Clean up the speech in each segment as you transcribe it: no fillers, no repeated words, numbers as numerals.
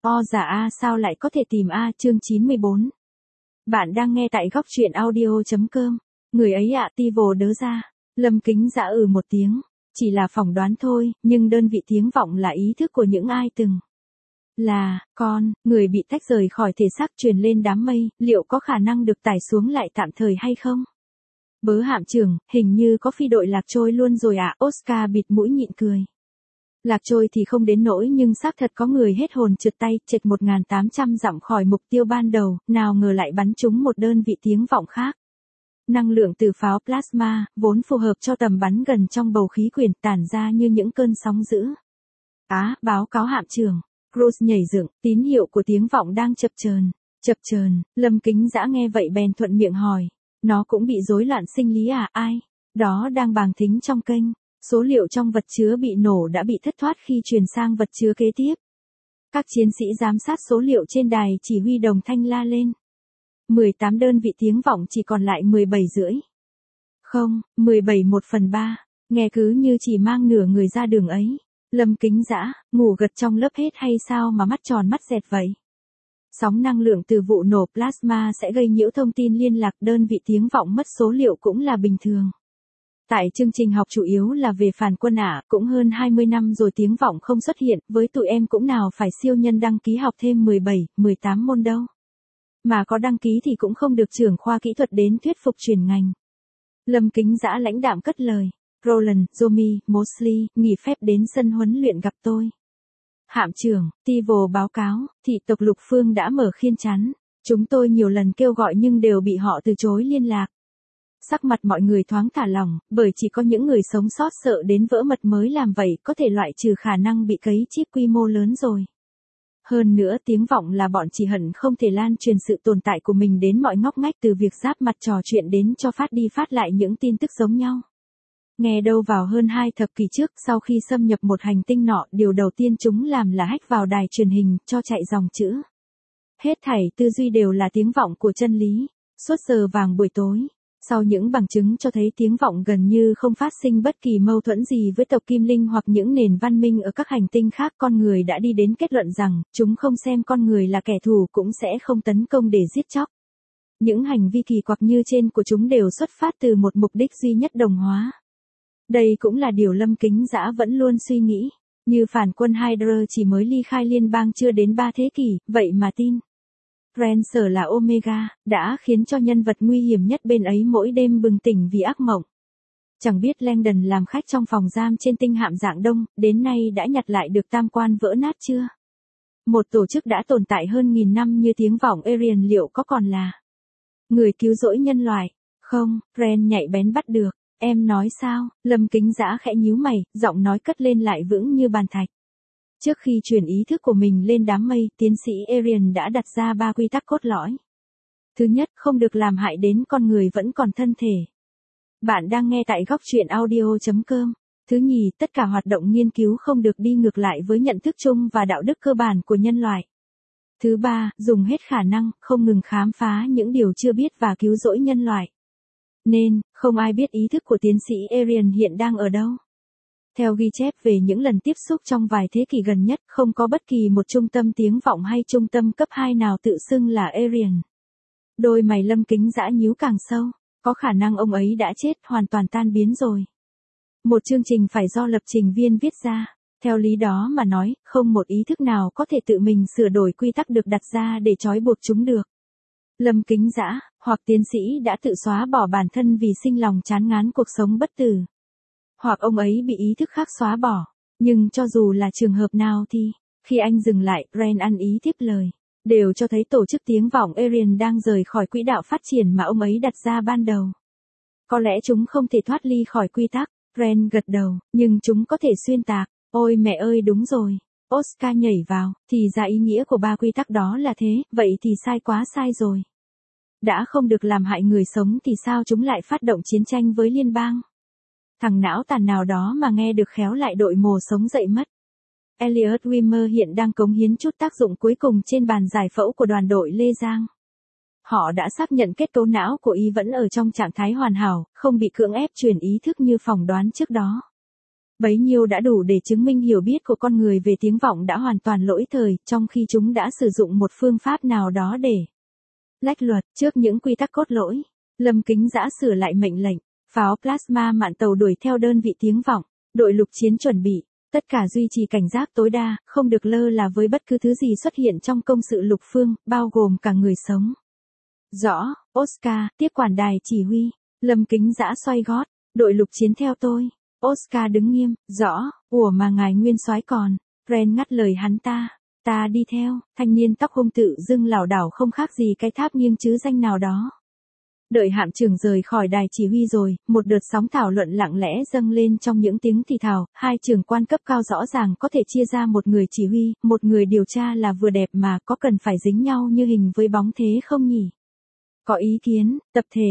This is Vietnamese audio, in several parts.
O giả A sao lại có thể tìm A chương 94. Bạn đang nghe tại góc truyện audio.com. Người ấy ạ Tivo đớ ra. Lâm Kính Dã một tiếng. Chỉ là phỏng đoán thôi, nhưng đơn vị tiếng vọng là ý thức của những ai từng là con, người bị tách rời khỏi thể xác truyền lên đám mây, liệu có khả năng được tải xuống lại tạm thời hay không? Bớ hạm trưởng, hình như có phi đội lạc trôi luôn rồi ạ. Oscar bịt mũi nhịn cười. Lạc trôi thì không đến nỗi nhưng xác thật có người hết hồn trượt tay, chệch 1.800 dặm khỏi mục tiêu ban đầu, nào ngờ lại bắn trúng một đơn vị tiếng vọng khác. Năng lượng từ pháo plasma, vốn phù hợp cho tầm bắn gần trong bầu khí quyển, tản ra như những cơn sóng dữ. Báo cáo hạm trưởng. Cruise nhảy dựng, tín hiệu của tiếng vọng đang chập chờn. Lâm Kính Dã nghe vậy bèn thuận miệng hỏi. Nó cũng bị rối loạn sinh lý à? Ai? Đó đang bàng thính trong kênh. Số liệu trong vật chứa bị nổ đã bị thất thoát khi truyền sang vật chứa kế tiếp. Các chiến sĩ giám sát số liệu trên đài chỉ huy đồng thanh la lên. 18 đơn vị tiếng vọng chỉ còn lại 17,5. Không, 17 1/3. Nghe cứ như chỉ mang nửa người ra đường ấy. Lâm Kính Dã, ngủ gật trong lớp hết hay sao mà mắt tròn mắt dẹt vậy? Sóng năng lượng từ vụ nổ plasma sẽ gây nhiễu thông tin liên lạc, đơn vị tiếng vọng mất số liệu cũng là bình thường. Tại chương trình học chủ yếu là về phản quân cũng hơn 20 năm rồi tiếng vọng không xuất hiện, với tụi em cũng nào phải siêu nhân đăng ký học thêm 17, 18 môn đâu. Mà có đăng ký thì cũng không được trưởng khoa kỹ thuật đến thuyết phục chuyển ngành. Lâm Kính Dã lãnh đạm cất lời. Roland, Jomi, Mosley, nghỉ phép đến sân huấn luyện gặp tôi. Hạm trưởng, Tivo báo cáo, thị tộc Lục Phương đã mở khiên chắn. Chúng tôi nhiều lần kêu gọi nhưng đều bị họ từ chối liên lạc. Sắc mặt mọi người thoáng thả lỏng, bởi chỉ có những người sống sót sợ đến vỡ mật mới làm vậy, có thể loại trừ khả năng bị cấy chip quy mô lớn rồi. Hơn nữa tiếng vọng là bọn chỉ hận không thể lan truyền sự tồn tại của mình đến mọi ngóc ngách, từ việc giáp mặt trò chuyện đến cho phát đi phát lại những tin tức giống nhau. Nghe đâu vào hơn 2 thập kỷ trước, sau khi xâm nhập một hành tinh nọ, điều đầu tiên chúng làm là hack vào đài truyền hình, cho chạy dòng chữ. Hết thảy tư duy đều là tiếng vọng của chân lý. Suốt giờ vàng buổi tối, sau những bằng chứng cho thấy tiếng vọng gần như không phát sinh bất kỳ mâu thuẫn gì với tộc Kim Linh hoặc những nền văn minh ở các hành tinh khác, con người đã đi đến kết luận rằng, chúng không xem con người là kẻ thù cũng sẽ không tấn công để giết chóc. Những hành vi kỳ quặc như trên của chúng đều xuất phát từ một mục đích duy nhất: đồng hóa. Đây cũng là điều Lâm Kính Dã vẫn luôn suy nghĩ. Như phản quân Hydra chỉ mới ly khai liên bang chưa đến 3 thế kỷ, vậy mà tin Rancer là Omega, đã khiến cho nhân vật nguy hiểm nhất bên ấy mỗi đêm bừng tỉnh vì ác mộng. Chẳng biết Langdon làm khách trong phòng giam trên tinh hạm Dạng Đông, đến nay đã nhặt lại được tam quan vỡ nát chưa? Một tổ chức đã tồn tại hơn 1000 năm như tiếng vọng Aryan liệu có còn là người cứu rỗi nhân loại? Không, Ren nhạy bén bắt được. Em nói sao? Lâm Kính Dã khẽ nhíu mày, giọng nói cất lên lại vững như bàn thạch. Trước khi chuyển ý thức của mình lên đám mây, tiến sĩ Aryan đã đặt ra 3 quy tắc cốt lõi. Thứ nhất, không được làm hại đến con người vẫn còn thân thể. Bạn đang nghe tại góc truyện audio.com. Thứ nhì, tất cả hoạt động nghiên cứu không được đi ngược lại với nhận thức chung và đạo đức cơ bản của nhân loại. Thứ ba, dùng hết khả năng, không ngừng khám phá những điều chưa biết và cứu rỗi nhân loại. Nên, không ai biết ý thức của tiến sĩ Aryan hiện đang ở đâu. Theo ghi chép về những lần tiếp xúc trong vài thế kỷ gần nhất, không có bất kỳ một trung tâm tiếng vọng hay trung tâm cấp 2 nào tự xưng là Aryan. Đôi mày Lâm Kính Dã nhíu càng sâu, có khả năng ông ấy đã chết, hoàn toàn tan biến rồi. Một chương trình phải do lập trình viên viết ra. Theo lý đó mà nói, không một ý thức nào có thể tự mình sửa đổi quy tắc được đặt ra để trói buộc chúng được. Lâm Kính Dã, hoặc tiến sĩ đã tự xóa bỏ bản thân vì sinh lòng chán ngán cuộc sống bất tử. Hoặc ông ấy bị ý thức khác xóa bỏ. Nhưng cho dù là trường hợp nào thì, khi anh dừng lại, Ren ăn ý tiếp lời, đều cho thấy tổ chức tiếng vọng Aryan đang rời khỏi quỹ đạo phát triển mà ông ấy đặt ra ban đầu. Có lẽ chúng không thể thoát ly khỏi quy tắc. Ren gật đầu, nhưng chúng có thể xuyên tạc. Ôi mẹ ơi, đúng rồi. Oscar nhảy vào, thì ra ý nghĩa của 3 quy tắc đó là thế, vậy thì sai quá sai rồi. Đã không được làm hại người sống thì sao chúng lại phát động chiến tranh với liên bang? Thằng não tàn nào đó mà nghe được khéo lại đội mồ sống dậy mất. Elliot Wimmer hiện đang cống hiến chút tác dụng cuối cùng trên bàn giải phẫu của đoàn đội Lê Giang. Họ đã xác nhận kết cấu não của y vẫn ở trong trạng thái hoàn hảo, không bị cưỡng ép chuyển ý thức như phỏng đoán trước đó. Bấy nhiêu đã đủ để chứng minh hiểu biết của con người về tiếng vọng đã hoàn toàn lỗi thời, trong khi chúng đã sử dụng một phương pháp nào đó để lách luật trước những quy tắc cốt lõi. Lâm Kính Dã sửa lại mệnh lệnh, pháo plasma mạn tàu đuổi theo đơn vị tiếng vọng, đội lục chiến chuẩn bị, tất cả duy trì cảnh giác tối đa, không được lơ là với bất cứ thứ gì xuất hiện trong công sự lục phương, bao gồm cả người sống. Rõ, Oscar, tiếp quản đài chỉ huy. Lâm Kính Dã xoay gót, đội lục chiến theo tôi. Oscar đứng nghiêm, rõ, ủa mà ngài nguyên soái còn. Ren ngắt lời hắn ta đi theo. Thanh niên tóc hung tự dưng lảo đảo không khác gì cái tháp nghiêng chứ danh nào đó. Đợi hạm trưởng rời khỏi đài chỉ huy rồi, một đợt sóng thảo luận lặng lẽ dâng lên trong những tiếng thì thào, hai trưởng quan cấp cao rõ ràng có thể chia ra một người chỉ huy, một người điều tra là vừa đẹp mà có cần phải dính nhau như hình với bóng thế không nhỉ? Có ý kiến, tập thể,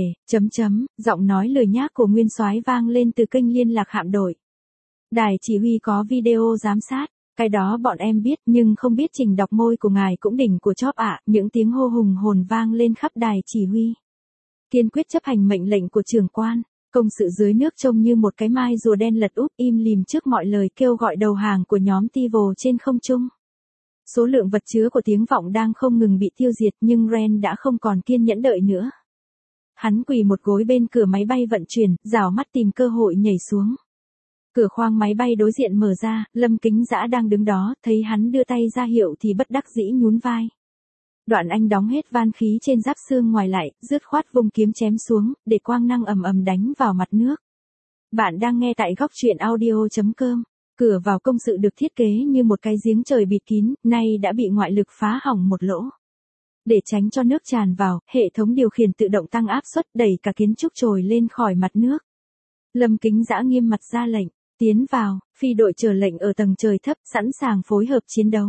giọng nói lười nhác của nguyên soái vang lên từ kênh liên lạc hạm đội. Đài chỉ huy có video giám sát, cái đó bọn em biết nhưng không biết trình đọc môi của ngài cũng đỉnh của chóp ạ, những tiếng hô hùng hồn vang lên khắp đài chỉ huy. Kiên quyết chấp hành mệnh lệnh của trưởng quan, công sự dưới nước trông như một cái mai rùa đen lật úp im lìm trước mọi lời kêu gọi đầu hàng của nhóm TiVo trên không trung. Số lượng vật chứa của tiếng vọng đang không ngừng bị tiêu diệt nhưng Ren đã không còn kiên nhẫn đợi nữa. Hắn quỳ một gối bên cửa máy bay vận chuyển, rảo mắt tìm cơ hội nhảy xuống. Cửa khoang máy bay đối diện mở ra, Lâm Kính Dã đang đứng đó, thấy hắn đưa tay ra hiệu thì bất đắc dĩ nhún vai. Đoạn anh đóng hết van khí trên giáp xương ngoài lại, dứt khoát vung kiếm chém xuống, để quang năng ầm ầm đánh vào mặt nước. Bạn đang nghe tại góc truyện audio.com. Cửa vào công sự được thiết kế như một cái giếng trời bịt kín, nay đã bị ngoại lực phá hỏng một lỗ. Để tránh cho nước tràn vào, hệ thống điều khiển tự động tăng áp suất đẩy cả kiến trúc trồi lên khỏi mặt nước. Lâm Kính Dã nghiêm mặt ra lệnh, tiến vào, phi đội chờ lệnh ở tầng trời thấp sẵn sàng phối hợp chiến đấu.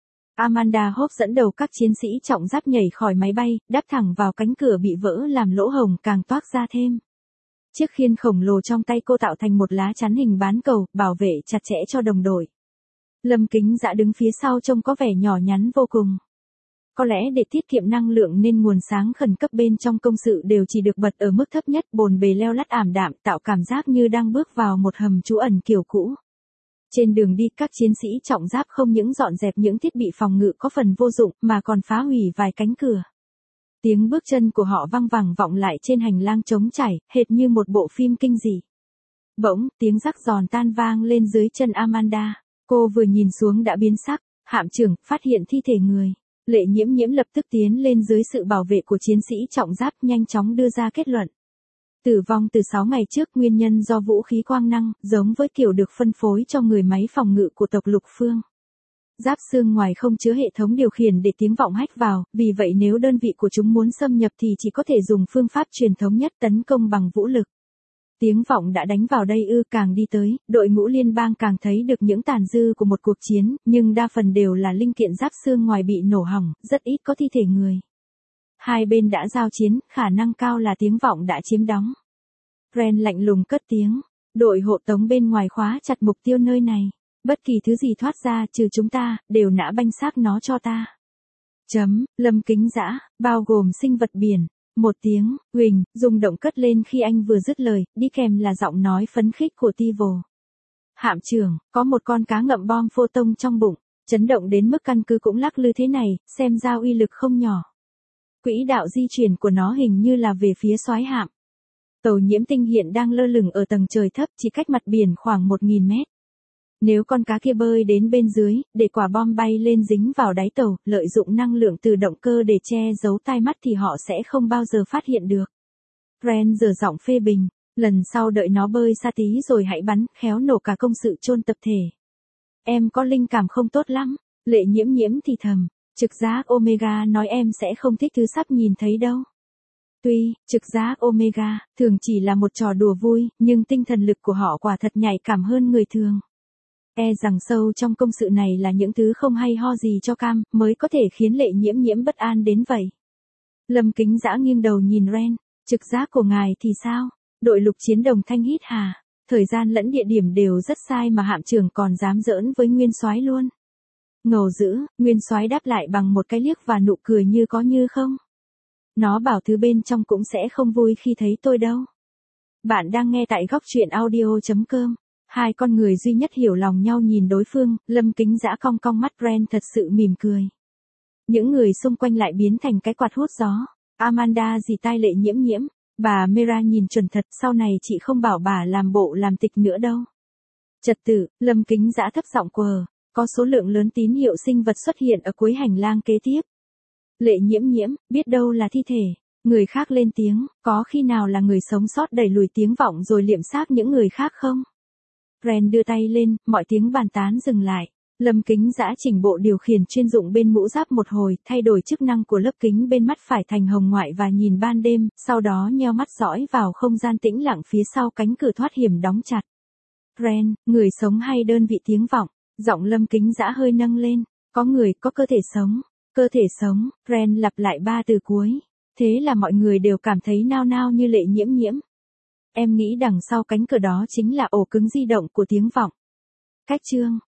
Amanda Hope dẫn đầu các chiến sĩ trọng giáp nhảy khỏi máy bay, đáp thẳng vào cánh cửa bị vỡ làm lỗ hổng càng toác ra thêm. Chiếc khiên khổng lồ trong tay cô tạo thành một lá chắn hình bán cầu, bảo vệ chặt chẽ cho đồng đội. Lâm Kính Dã đứng phía sau trông có vẻ nhỏ nhắn vô cùng. Có lẽ để tiết kiệm năng lượng nên nguồn sáng khẩn cấp bên trong công sự đều chỉ được bật ở mức thấp nhất, bồn bề leo lắt ảm đạm tạo cảm giác như đang bước vào một hầm trú ẩn kiểu cũ. Trên đường đi, các chiến sĩ trọng giáp không những dọn dẹp những thiết bị phòng ngự có phần vô dụng mà còn phá hủy vài cánh cửa. Tiếng bước chân của họ văng vẳng vọng lại trên hành lang trống trải, hệt như một bộ phim kinh dị. Bỗng, tiếng rắc giòn tan vang lên dưới chân Amanda. Cô vừa nhìn xuống đã biến sắc, hạm trưởng, phát hiện thi thể người. Lệ Nhiễm Nhiễm lập tức tiến lên dưới sự bảo vệ của chiến sĩ trọng giáp nhanh chóng đưa ra kết luận. Tử vong từ 6 ngày trước, nguyên nhân do vũ khí quang năng, giống với kiểu được phân phối cho người máy phòng ngự của tộc Lục Phương. Giáp xương ngoài không chứa hệ thống điều khiển để tiếng vọng hách vào, vì vậy nếu đơn vị của chúng muốn xâm nhập thì chỉ có thể dùng phương pháp truyền thống nhất tấn công bằng vũ lực. Tiếng vọng đã đánh vào đây càng đi tới, đội ngũ liên bang càng thấy được những tàn dư của một cuộc chiến, nhưng đa phần đều là linh kiện giáp xương ngoài bị nổ hỏng, rất ít có thi thể người. Hai bên đã giao chiến, khả năng cao là tiếng vọng đã chiếm đóng. Ren lạnh lùng cất tiếng, đội hộ tống bên ngoài khóa chặt mục tiêu nơi này. Bất kỳ thứ gì thoát ra trừ chúng ta, đều nã banh xác nó cho ta. Lâm Kính Dã, bao gồm sinh vật biển. Một tiếng, huỳnh, rung động cất lên khi anh vừa dứt lời, đi kèm là giọng nói phấn khích của TiVo. Hạm trưởng, có một con cá ngậm bom photon trong bụng, chấn động đến mức căn cứ cũng lắc lư thế này, xem ra uy lực không nhỏ. Quỹ đạo di chuyển của nó hình như là về phía soái hạm. Tàu Nhiễm Tinh hiện đang lơ lửng ở tầng trời thấp chỉ cách mặt biển khoảng 1.000 mét. Nếu con cá kia bơi đến bên dưới, để quả bom bay lên dính vào đáy tàu, lợi dụng năng lượng từ động cơ để che giấu tai mắt thì họ sẽ không bao giờ phát hiện được. Ren giở giọng phê bình, lần sau đợi nó bơi xa tí rồi hãy bắn, khéo nổ cả công sự chôn tập thể. Em có linh cảm không tốt lắm, Lệ Nhiễm Nhiễm thì thầm, trực giác Omega nói em sẽ không thích thứ sắp nhìn thấy đâu. Tuy, trực giác Omega, thường chỉ là một trò đùa vui, nhưng tinh thần lực của họ quả thật nhạy cảm hơn người thường. E rằng sâu trong công sự này là những thứ không hay ho gì cho Cam, mới có thể khiến Lệ Nhiễm Nhiễm bất an đến vậy. Lâm Kính Dã nghiêng đầu nhìn Ren, trực giác của ngài thì sao? Đội lục chiến đồng thanh hít hà, thời gian lẫn địa điểm đều rất sai mà hạm trưởng còn dám giỡn với nguyên soái luôn. Ngầu dữ, nguyên soái đáp lại bằng một cái liếc và nụ cười như có như không. Nó bảo thứ bên trong cũng sẽ không vui khi thấy tôi đâu. Bạn đang nghe tại góc truyện audio.com. Hai con người duy nhất hiểu lòng nhau nhìn đối phương, Lâm Kính Dã cong cong mắt, Ren thật sự mỉm cười. Những người xung quanh lại biến thành cái quạt hút gió. Amanda dì tai lệ nhiễm nhiễm. Bà Mera nhìn chuẩn thật, sau này chị không bảo bà làm bộ làm tịch nữa đâu. Trật tự, Lâm Kính Dã thấp giọng quờ. Có số lượng lớn tín hiệu sinh vật xuất hiện ở cuối hành lang kế tiếp. Lệ nhiễm nhiễm, biết đâu là thi thể. Người khác lên tiếng, có khi nào là người sống sót đẩy lùi tiếng vọng rồi liệm xác những người khác không? Ren đưa tay lên, mọi tiếng bàn tán dừng lại. Lâm Kính Dã chỉnh bộ điều khiển chuyên dụng bên mũ giáp một hồi, thay đổi chức năng của lớp kính bên mắt phải thành hồng ngoại và nhìn ban đêm, sau đó nheo mắt dõi vào không gian tĩnh lặng phía sau cánh cửa thoát hiểm đóng chặt. Ren, người sống hay đơn vị tiếng vọng? Giọng Lâm Kính Dã hơi nâng lên. Có người, có cơ thể sống. Cơ thể sống, Ren lặp lại 3 từ cuối. Thế là mọi người đều cảm thấy nao nao như lệ nhiễm nhiễm. Em nghĩ đằng sau cánh cửa đó chính là ổ cứng di động của tiếng vọng. Cách chương